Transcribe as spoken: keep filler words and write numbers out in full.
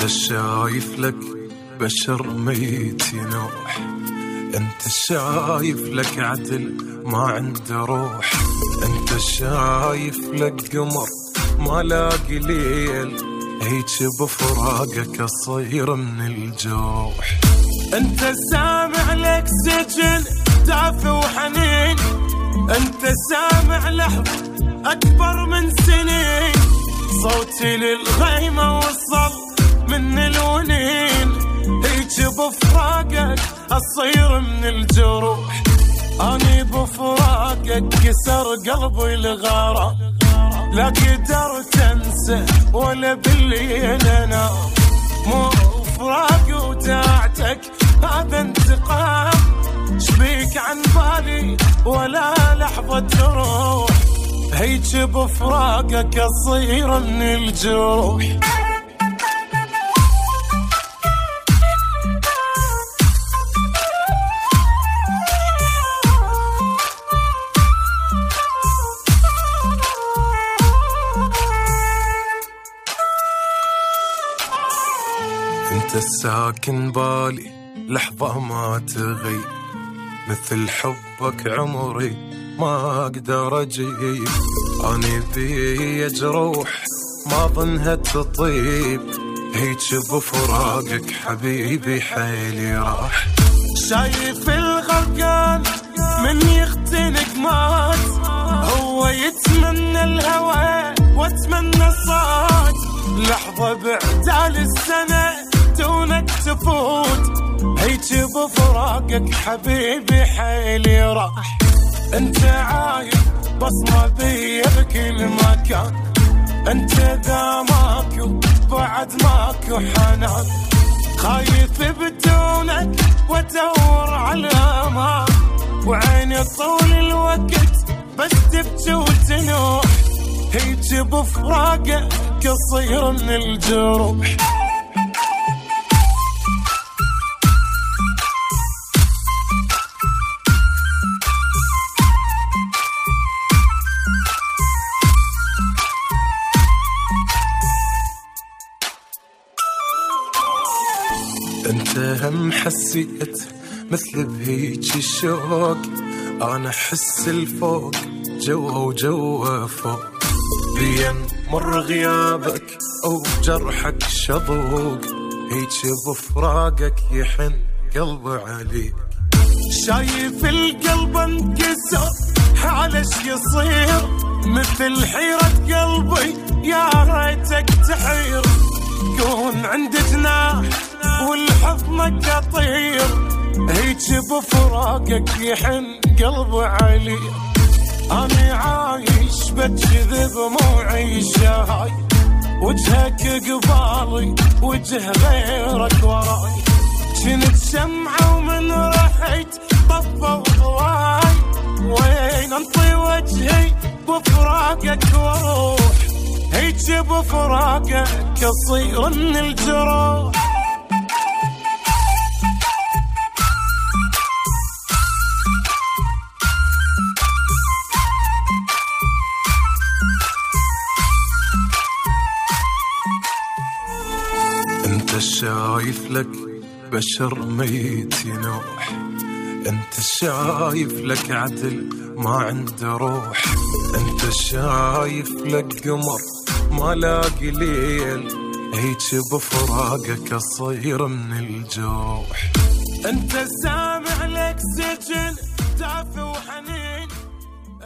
شايف لك بشر ميت ينوح، انت شايف لك عدل ما عنده روح، انت شايف لك قمر ما لاقي ليل، هيك بفراقك اصير من الجروح. انت سامع لك سجن دافع وحنين، انت سامع لحظة اكبر من سنين، صوتي للغيمة وصل من الونين، هيك بفراقك اصير من الجروح. اني بفراقك كسر قلبي الغارة، لا قدرت انسى ولا بالليل انام، مو فراق وداعتك هذا انتقام، شبيك عن بالي ولا لحظة تروح، هيك بفراقك اصير من الجروح. انت الساكن بالي لحظة ما تغيب، مثل حبك عمري ما اقدر اجيب، اني بي جروح ما ظنها تطيب، هيك بفراقك حبيبي حيلي راح. شايف الغرقان من يختنق مات، هو يتمنى الهوى واتمنى الصوت، لحظة بعدال السنة دونك تفوت، هيك بفراقك حبيبي حيلي راح. انت عايش بصمة بي بكل مكان، انت ذا ماكو بعد ماكو حنان، خايف بدونك وادور على امان، وعيني طول الوقت بس تبكي وتنوح، هيك بفراقك اصير من الجروح. انت هم حسيت مثل بهيج الشوق، انا احس الفوق جوا وجوا فوق، بين مر غيابك او جرحك شظوق، هيك بفراقك يحن قلبي عليك. شايف القلب انكسر على ايش يصير، مثل حيرة قلبي يا ريتك تحير، كون عند جناح والحضنك اطير، هيك بفراقك يحن قلبي عليك. اني عايش بجذب مو عيشة هاي، وجهك قبالي وجه غيرك وراي، كنت شمعة ومن رحيت طفى ضواي، وين انطي وجهي بفراقك واروح، هيك بفراقك اصير من الجروح. انت شايف لك بشر ميت ينوح، انت شايف لك عدل ما عنده روح، انت شايف لك قمر ما لاقي ليل، هيك بفراقك اصير من الجروح. انت سامع لك سجن دافع وحنين.